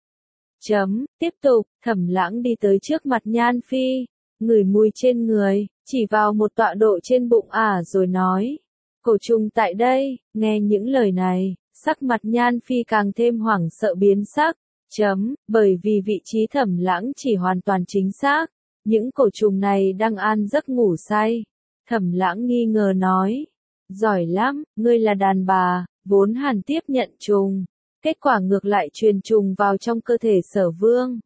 Chấm, tiếp tục, Thẩm Lãng đi tới trước mặt Nhan Phi, ngửi mùi trên người, chỉ vào một tọa độ trên bụng ả rồi nói, cổ trùng tại đây. Nghe những lời này, sắc mặt Nhan Phi càng thêm hoảng sợ biến sắc, Chấm, bởi vì vị trí Thẩm Lãng chỉ hoàn toàn chính xác, những cổ trùng này đang an giấc ngủ say. Thẩm Lãng nghi ngờ nói, giỏi lắm, ngươi là đàn bà, vốn hẳn tiếp nhận trùng, kết quả ngược lại truyền trùng vào trong cơ thể Sở Vương.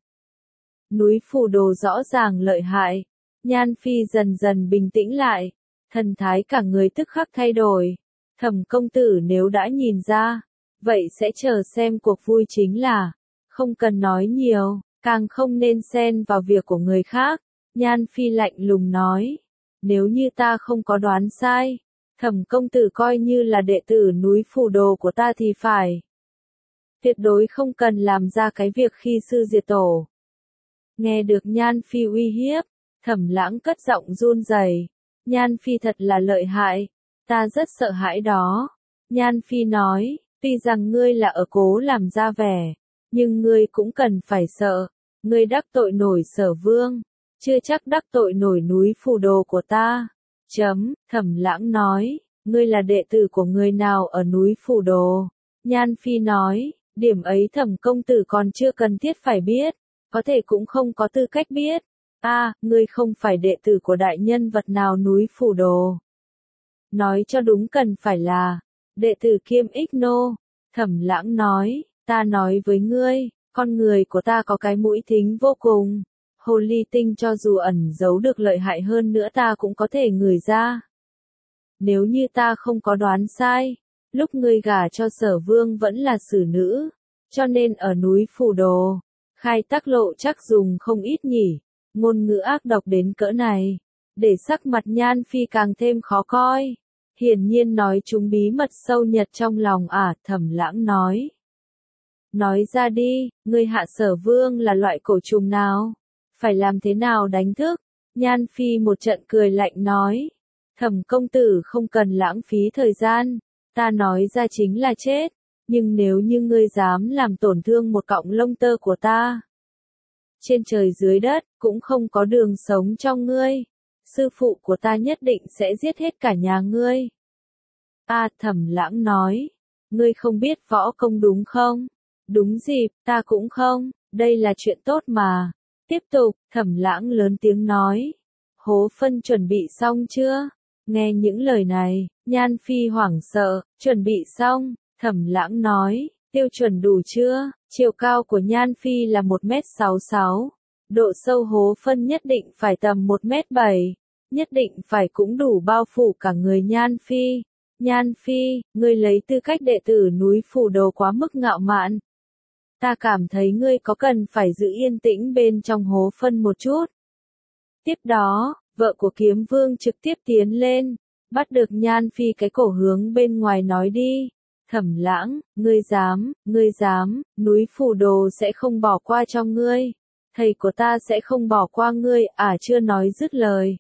Núi Phù Đồ rõ ràng lợi hại. Nhan Phi dần dần bình tĩnh lại, thần thái cả người tức khắc thay đổi. Thẩm công tử nếu đã nhìn ra, vậy sẽ chờ xem cuộc vui chính là, không cần nói nhiều, càng không nên xen vào việc của người khác. Nhan Phi lạnh lùng nói, nếu như ta không có đoán sai, Thẩm công tử coi như là đệ tử núi Phù Đồ của ta thì phải. Tuyệt đối không cần làm ra cái việc khi sư diệt tổ. Nghe được Nhan Phi uy hiếp, Thẩm Lãng cất giọng run rẩy. Nhan Phi thật là lợi hại, ta rất sợ hãi đó. Nhan Phi nói, tuy rằng ngươi là ở cố làm ra vẻ, nhưng ngươi cũng cần phải sợ, ngươi đắc tội nổi Sở Vương, chưa chắc đắc tội nổi núi Phù Đồ của ta. Chấm, Thẩm Lãng nói, ngươi là đệ tử của người nào ở núi Phù Đồ? Nhan Phi nói, điểm ấy Thẩm công tử còn chưa cần thiết phải biết, có thể cũng không có tư cách biết. A, à, ngươi không phải đệ tử của đại nhân vật nào núi Phù Đồ. Nói cho đúng cần phải là đệ tử kiêm ích nô. Thẩm Lãng nói, ta nói với ngươi, con người của ta có cái mũi thính vô cùng. Hồ ly tinh cho dù ẩn giấu được lợi hại hơn nữa ta cũng có thể ngửi ra. Nếu như ta không có đoán sai, lúc ngươi gả cho Sở Vương vẫn là xử nữ, cho nên ở núi Phù Đồ, khai tác lộ chắc dùng không ít nhỉ. Ngôn ngữ ác độc đến cỡ này, để sắc mặt Nhan Phi càng thêm khó coi. Hiển nhiên nói chúng bí mật sâu nhật trong lòng à, Thẩm Lãng nói. Nói ra đi, ngươi hạ Sở Vương là loại cổ trùng nào? Phải làm thế nào đánh thức? Nhan Phi một trận cười lạnh nói. Thẩm công tử không cần lãng phí thời gian, ta nói ra chính là chết, nhưng nếu như ngươi dám làm tổn thương một cọng lông tơ của ta, trên trời dưới đất, cũng không có đường sống trong ngươi. Sư phụ của ta nhất định sẽ giết hết cả nhà ngươi. A, à, Thẩm Lãng nói, ngươi không biết võ công đúng không? Đúng dịp, ta cũng không, đây là chuyện tốt mà. Tiếp tục, Thẩm Lãng lớn tiếng nói, hố phân chuẩn bị xong chưa? Nghe những lời này, Nhan Phi hoảng sợ, chuẩn bị xong, Thẩm Lãng nói, tiêu chuẩn đủ chưa? Chiều cao của Nhan Phi là một mét sáu mươi sáu, độ sâu hố phân nhất định phải tầm một mét bảy, nhất định phải cũng đủ bao phủ cả người Nhan Phi. Nhan Phi, ngươi lấy tư cách đệ tử núi Phù Đồ quá mức ngạo mạn. Ta cảm thấy ngươi có cần phải giữ yên tĩnh bên trong hố phân một chút. Tiếp đó, vợ của Kiếm Vương trực tiếp tiến lên, bắt được Nhan Phi cái cổ hướng bên ngoài nói đi. Thẩm Lãng, ngươi dám, ngươi dám, núi Phù Đồ sẽ không bỏ qua cho ngươi. Thầy của ta sẽ không bỏ qua ngươi, à chưa nói dứt lời.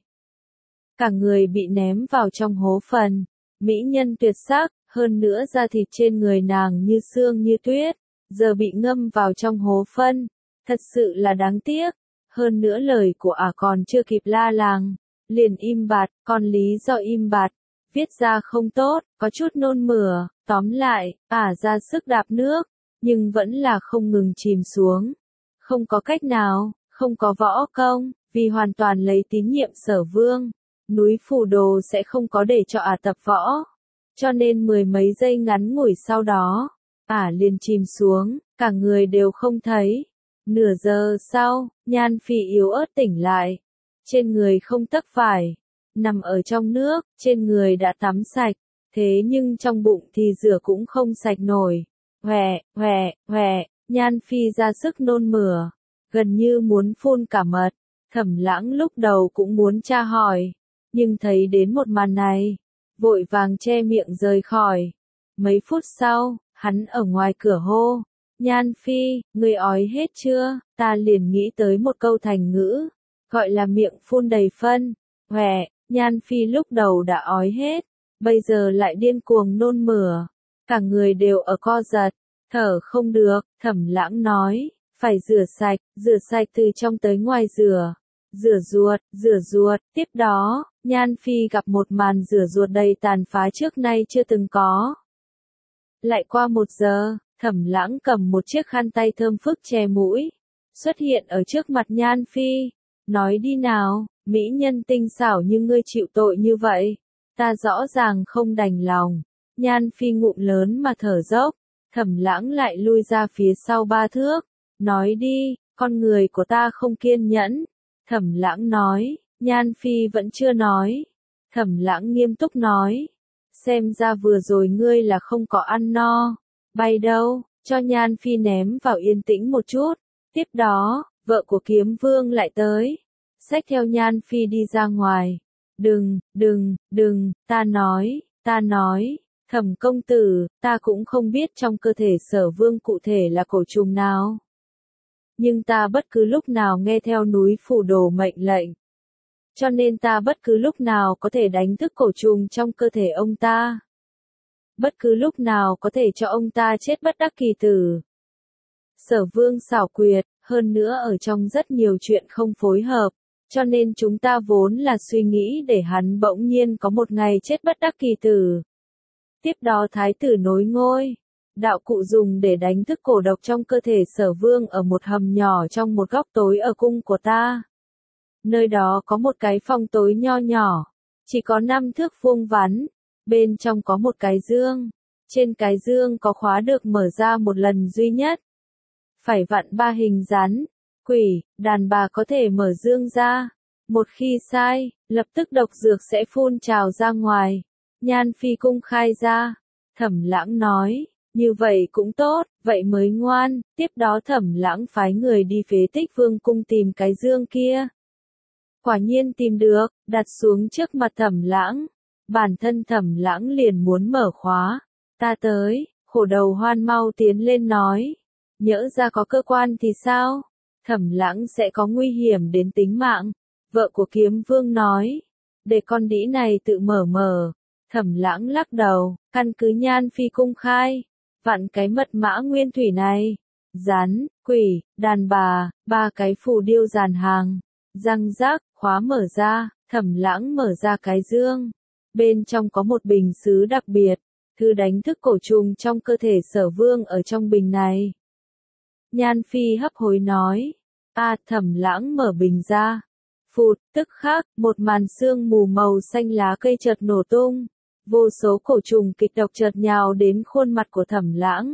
Cả người bị ném vào trong hố phần. Mỹ nhân tuyệt sắc, hơn nữa da thịt trên người nàng như xương như tuyết, giờ bị ngâm vào trong hố phân. Thật sự là đáng tiếc. Hơn nữa lời của ả à còn chưa kịp la làng, liền im bặt, còn lý do im bặt, viết ra không tốt, có chút nôn mửa, tóm lại, ả à ra sức đạp nước, nhưng vẫn là không ngừng chìm xuống. Không có cách nào, không có võ công, vì hoàn toàn lấy tín nhiệm Sở Vương, núi Phù Đồ sẽ không có để cho ả à tập võ. Cho nên mười mấy giây ngắn ngủi sau đó, ả à liền chìm xuống, cả người đều không thấy. Nửa giờ sau, Nhan Phi yếu ớt tỉnh lại. Trên người không tấc vải, nằm ở trong nước, trên người đã tắm sạch, thế nhưng trong bụng thì rửa cũng không sạch nổi. Hòe, hòe, hòe, Nhan Phi ra sức nôn mửa, gần như muốn phun cả mật. Thẩm Lãng lúc đầu cũng muốn tra hỏi, nhưng thấy đến một màn này, vội vàng che miệng rời khỏi. Mấy phút sau, hắn ở ngoài cửa hô. Nhan Phi, ngươi ói hết chưa? Ta liền nghĩ tới một câu thành ngữ, gọi là miệng phun đầy phân. Hòe, Nhan Phi lúc đầu đã ói hết, bây giờ lại điên cuồng nôn mửa, cả người đều ở co giật, thở không được. Thẩm Lãng nói, phải rửa sạch, rửa sạch từ trong tới ngoài rửa, rửa ruột, rửa ruột. Tiếp đó, Nhan Phi gặp một màn rửa ruột đầy tàn phá trước nay chưa từng có. Lại qua một giờ, Thẩm Lãng cầm một chiếc khăn tay thơm phức che mũi, xuất hiện ở trước mặt Nhan Phi, nói đi nào, mỹ nhân tinh xảo như ngươi chịu tội như vậy, ta rõ ràng không đành lòng. Nhan Phi ngụm lớn mà thở dốc, Thẩm Lãng lại lui ra phía sau ba thước, nói đi, con người của ta không kiên nhẫn. Thẩm Lãng nói, Nhan Phi vẫn chưa nói. Thẩm Lãng nghiêm túc nói, xem ra vừa rồi ngươi là không có ăn no, bay đâu, cho Nhan Phi ném vào yên tĩnh một chút. Tiếp đó, vợ của Kiếm Vương lại tới, xách theo Nhan Phi đi ra ngoài. Đừng, đừng, đừng, ta nói, ta nói, Thẩm công tử, ta cũng không biết trong cơ thể Sở Vương cụ thể là cổ trùng nào. Nhưng ta bất cứ lúc nào nghe theo núi Phủ Đồ mệnh lệnh. Cho nên ta bất cứ lúc nào có thể đánh thức cổ trùng trong cơ thể ông ta. Bất cứ lúc nào có thể cho ông ta chết bất đắc kỳ tử. Sở Vương xảo quyệt, hơn nữa ở trong rất nhiều chuyện không phối hợp, cho nên chúng ta vốn là suy nghĩ để hắn bỗng nhiên có một ngày chết bất đắc kỳ tử. Tiếp đó thái tử nối ngôi, đạo cụ dùng để đánh thức cổ độc trong cơ thể Sở Vương ở một hầm nhỏ trong một góc tối ở cung của ta. Nơi đó có một cái phòng tối nho nhỏ, chỉ có năm thước vuông vắn, bên trong có một cái dương, trên cái dương có khóa được mở ra một lần duy nhất. Phải vặn ba hình rắn, quỷ, đàn bà có thể mở dương ra. Một khi sai, lập tức độc dược sẽ phun trào ra ngoài. Nhan Phi cung khai ra. Thẩm Lãng nói, như vậy cũng tốt, vậy mới ngoan. Tiếp đó Thẩm Lãng phái người đi Phế Tích Vương cung tìm cái dương kia. Quả nhiên tìm được, đặt xuống trước mặt Thẩm Lãng. Bản thân Thẩm Lãng liền muốn mở khóa. Ta tới, Khổ Đầu Hoan mau tiến lên nói. Nhỡ ra có cơ quan thì sao? Thẩm Lãng sẽ có nguy hiểm đến tính mạng. Vợ của Kiếm Vương nói, để con đĩ này tự mở mở. Thẩm Lãng lắc đầu, căn cứ Nhan Phi cung khai, vặn cái mật mã nguyên thủy này. Rắn, quỷ, đàn bà, ba cái phù điêu dàn hàng. Răng rác, khóa mở ra, Thẩm Lãng mở ra cái dương. Bên trong có một bình sứ đặc biệt, thứ đánh thức cổ trùng trong cơ thể Sở Vương ở trong bình này. Nhan Phi hấp hối nói, a Thẩm Lãng mở bình ra. Phụt, tức khắc, một màn sương mù màu xanh lá cây chợt nổ tung. Vô số cổ trùng kịch độc chợt nhào đến khuôn mặt của Thẩm Lãng.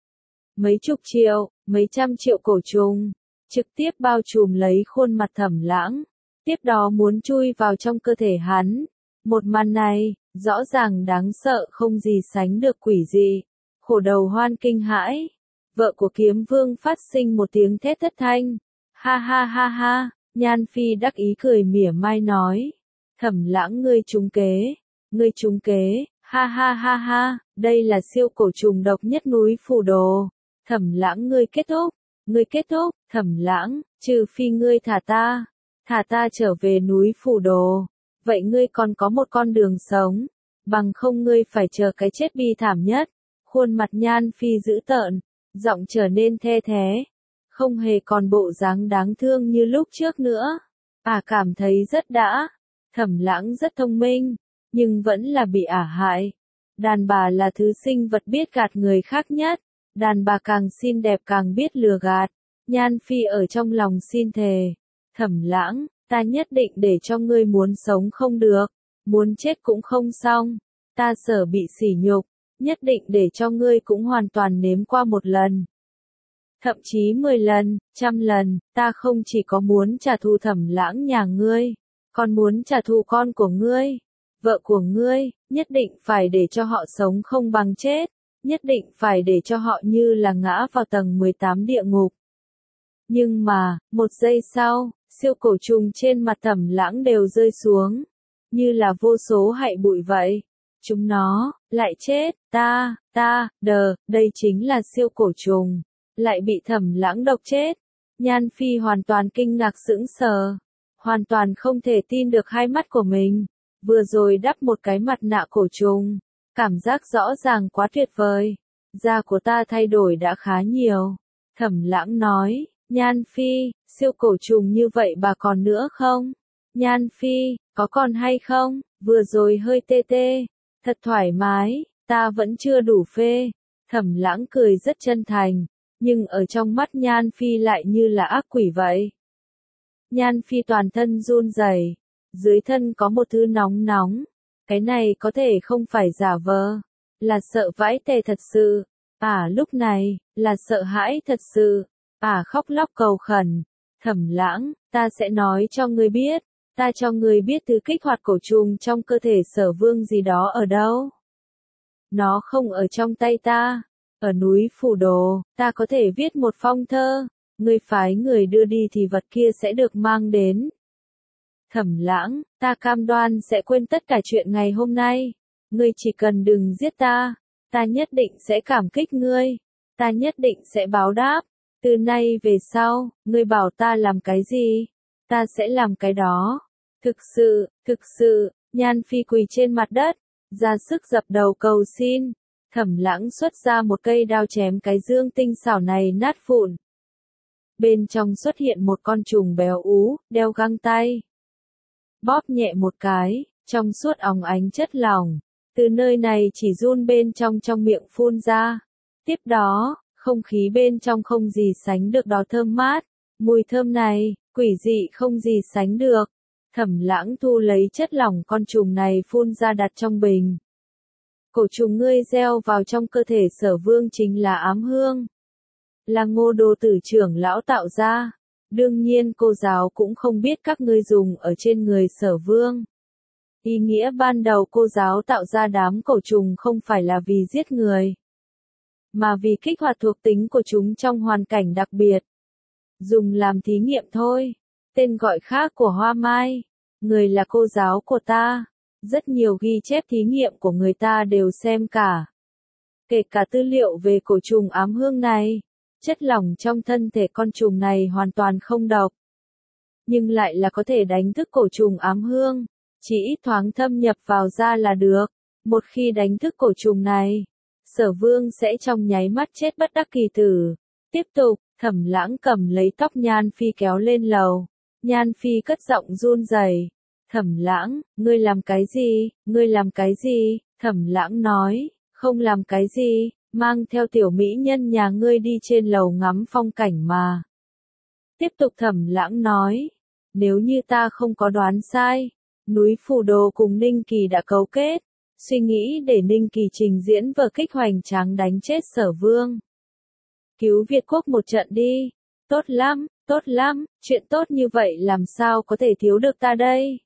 Mấy chục triệu, mấy trăm triệu cổ trùng, trực tiếp bao trùm lấy khuôn mặt Thẩm Lãng. Tiếp đó muốn chui vào trong cơ thể hắn. Một màn này, rõ ràng đáng sợ không gì sánh được quỷ dị. Khổ Đầu Hoan kinh hãi. Vợ của Kiếm Vương phát sinh một tiếng thét thất thanh. Ha ha ha ha, Nhan Phi đắc ý cười mỉa mai nói. Thẩm Lãng ngươi trúng kế, ngươi trúng kế, ha ha ha ha, đây là siêu cổ trùng độc nhất núi Phủ Đồ. Thẩm Lãng ngươi kết thúc, ngươi kết thúc, Thẩm Lãng, trừ phi ngươi thả ta, thả ta trở về núi Phủ Đồ. Vậy ngươi còn có một con đường sống, bằng không ngươi phải chờ cái chết bi thảm nhất. Khuôn mặt Nhan Phi dữ tợn, giọng trở nên the thé, không hề còn bộ dáng đáng thương như lúc trước nữa. À cảm thấy rất đã, Thẩm Lãng rất thông minh, nhưng vẫn là bị ả hại. Đàn bà là thứ sinh vật biết gạt người khác nhất, đàn bà càng xinh đẹp càng biết lừa gạt. Nhan Phi ở trong lòng xin thề, Thẩm Lãng, ta nhất định để cho ngươi muốn sống không được, muốn chết cũng không xong. Ta sợ bị sỉ nhục, nhất định để cho ngươi cũng hoàn toàn nếm qua một lần. Thậm chí mười lần, trăm lần, ta không chỉ có muốn trả thù Thẩm Lãng nhà ngươi, còn muốn trả thù con của ngươi, vợ của ngươi, nhất định phải để cho họ sống không bằng chết, nhất định phải để cho họ như là ngã vào tầng mười tám địa ngục. Nhưng mà, một giây sau, siêu cổ trùng trên mặt Thẩm Lãng đều rơi xuống, như là vô số hại bụi vậy. Chúng nó, lại chết, ta, ta, đờ, đây chính là siêu cổ trùng, lại bị Thẩm Lãng độc chết. Nhan Phi hoàn toàn kinh ngạc sững sờ, hoàn toàn không thể tin được hai mắt của mình. Vừa rồi đắp một cái mặt nạ cổ trùng, cảm giác rõ ràng quá tuyệt vời. Da của ta thay đổi đã khá nhiều. Thẩm Lãng nói, Nhan Phi, siêu cổ trùng như vậy bà còn nữa không? Nhan Phi, có còn hay không? Vừa rồi hơi tê tê, thật thoải mái, ta vẫn chưa đủ phê. Thẩm Lãng cười rất chân thành, nhưng ở trong mắt Nhan Phi lại như là ác quỷ vậy. Nhan Phi toàn thân run rẩy, dưới thân có một thứ nóng nóng, cái này có thể không phải giả vờ, là sợ vãi tè thật sự. À lúc này, là sợ hãi thật sự. À khóc lóc cầu khẩn. Thẩm Lãng, ta sẽ nói cho ngươi biết, ta cho ngươi biết thứ kích hoạt cổ trùng trong cơ thể Sở Vương gì đó ở đâu. Nó không ở trong tay ta, ở núi Phủ Đồ, ta có thể viết một phong thơ, ngươi phái người đưa đi thì vật kia sẽ được mang đến. Thẩm Lãng, ta cam đoan sẽ quên tất cả chuyện ngày hôm nay, ngươi chỉ cần đừng giết ta, ta nhất định sẽ cảm kích ngươi, ta nhất định sẽ báo đáp, từ nay về sau, ngươi bảo ta làm cái gì, ta sẽ làm cái đó. Thực sự, thực sự, Nhan Phi quỳ trên mặt đất, ra sức dập đầu cầu xin. Thẩm Lãng xuất ra một cây đao chém cái dương tinh xảo này nát vụn. Bên trong xuất hiện một con trùng béo ú, đeo găng tay. Bóp nhẹ một cái, trong suốt óng ánh chất lỏng, từ nơi này chỉ run bên trong trong miệng phun ra. Tiếp đó, không khí bên trong không gì sánh được đó thơm mát, mùi thơm này, quỷ dị không gì sánh được. Thẩm Lãng thu lấy chất lỏng con trùng này phun ra đặt trong bình. Cổ trùng ngươi gieo vào trong cơ thể Sở Vương chính là ám hương. Là Ngô Đồ Tử trưởng lão tạo ra. Đương nhiên cô giáo cũng không biết các ngươi dùng ở trên người Sở Vương. Ý nghĩa ban đầu cô giáo tạo ra đám cổ trùng không phải là vì giết người, mà vì kích hoạt thuộc tính của chúng trong hoàn cảnh đặc biệt. Dùng làm thí nghiệm thôi. Tên gọi khác của Hoa Mai. Người là cô giáo của ta. Rất nhiều ghi chép thí nghiệm của người ta đều xem cả. Kể cả tư liệu về cổ trùng ám hương này. Chất lỏng trong thân thể con trùng này hoàn toàn không độc. Nhưng lại là có thể đánh thức cổ trùng ám hương. Chỉ ít thoáng thâm nhập vào da là được. Một khi đánh thức cổ trùng này, Sở Vương sẽ trong nháy mắt chết bất đắc kỳ tử. Tiếp tục, Thẩm Lãng cầm lấy tóc Nhan Phi kéo lên lầu. Nhan Phi cất giọng run rẩy. Thẩm Lãng, ngươi làm cái gì, ngươi làm cái gì? Thẩm Lãng nói, không làm cái gì, mang theo tiểu mỹ nhân nhà ngươi đi trên lầu ngắm phong cảnh mà. Tiếp tục Thẩm Lãng nói, nếu như ta không có đoán sai, núi Phủ Đồ cùng Ninh Kỳ đã cấu kết, suy nghĩ để Ninh Kỳ trình diễn vở kích hoành tráng đánh chết Sở Vương. Cứu Việt quốc một trận đi. Tốt lắm, tốt lắm, chuyện tốt như vậy làm sao có thể thiếu được ta đây?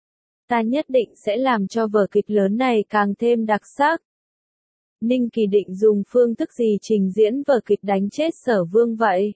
Ta nhất định sẽ làm cho vở kịch lớn này càng thêm đặc sắc. Ninh Kỳ định dùng phương thức gì trình diễn vở kịch đánh chết Sở Vương vậy?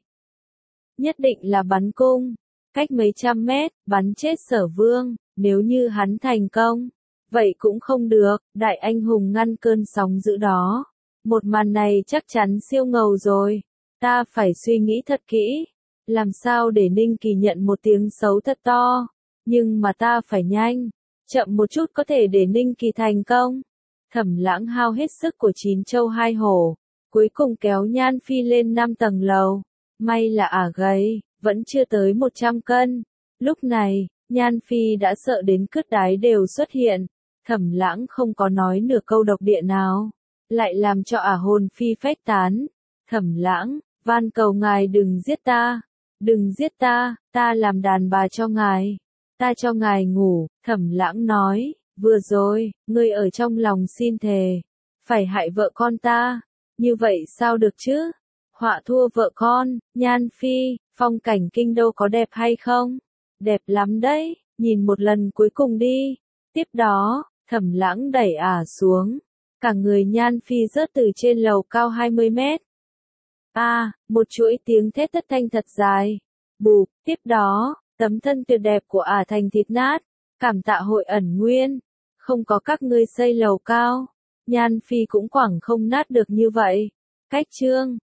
Nhất định là bắn cung, cách mấy trăm mét, bắn chết Sở Vương, nếu như hắn thành công. Vậy cũng không được, đại anh hùng ngăn cơn sóng dữ đó. Một màn này chắc chắn siêu ngầu rồi. Ta phải suy nghĩ thật kỹ. Làm sao để Ninh Kỳ nhận một tiếng xấu thật to. Nhưng mà ta phải nhanh. Chậm một chút có thể để Ninh Kỳ thành công. Thẩm Lãng hao hết sức của chín châu hai hổ. Cuối cùng kéo Nhan Phi lên năm tầng lầu. May là ả gầy, vẫn chưa tới một trăm cân. Lúc này, Nhan Phi đã sợ đến cứt đái đều xuất hiện. Thẩm Lãng không có nói nửa câu độc địa nào. Lại làm cho ả hồn phi phách tán. Thẩm Lãng, van cầu ngài đừng giết ta. Đừng giết ta, ta làm đàn bà cho ngài. Ta cho ngài ngủ. Thẩm Lãng nói, vừa rồi, ngươi ở trong lòng xin thề. Phải hại vợ con ta. Như vậy sao được chứ? Họa thua vợ con. Nhan Phi, phong cảnh kinh đô có đẹp hay không? Đẹp lắm đấy, nhìn một lần cuối cùng đi. Tiếp đó, Thẩm Lãng đẩy ả xuống. Cả người Nhan Phi rớt từ trên lầu cao hai mươi mét. A, à, một chuỗi tiếng thét thất thanh thật dài. Bụp, tiếp đó, tấm thân tuyệt đẹp của ả thành thịt nát. Cảm tạ hội ẩn nguyên. Không có các ngươi xây lầu cao, Nhan Phi cũng quẳng không nát được như vậy. Cách chương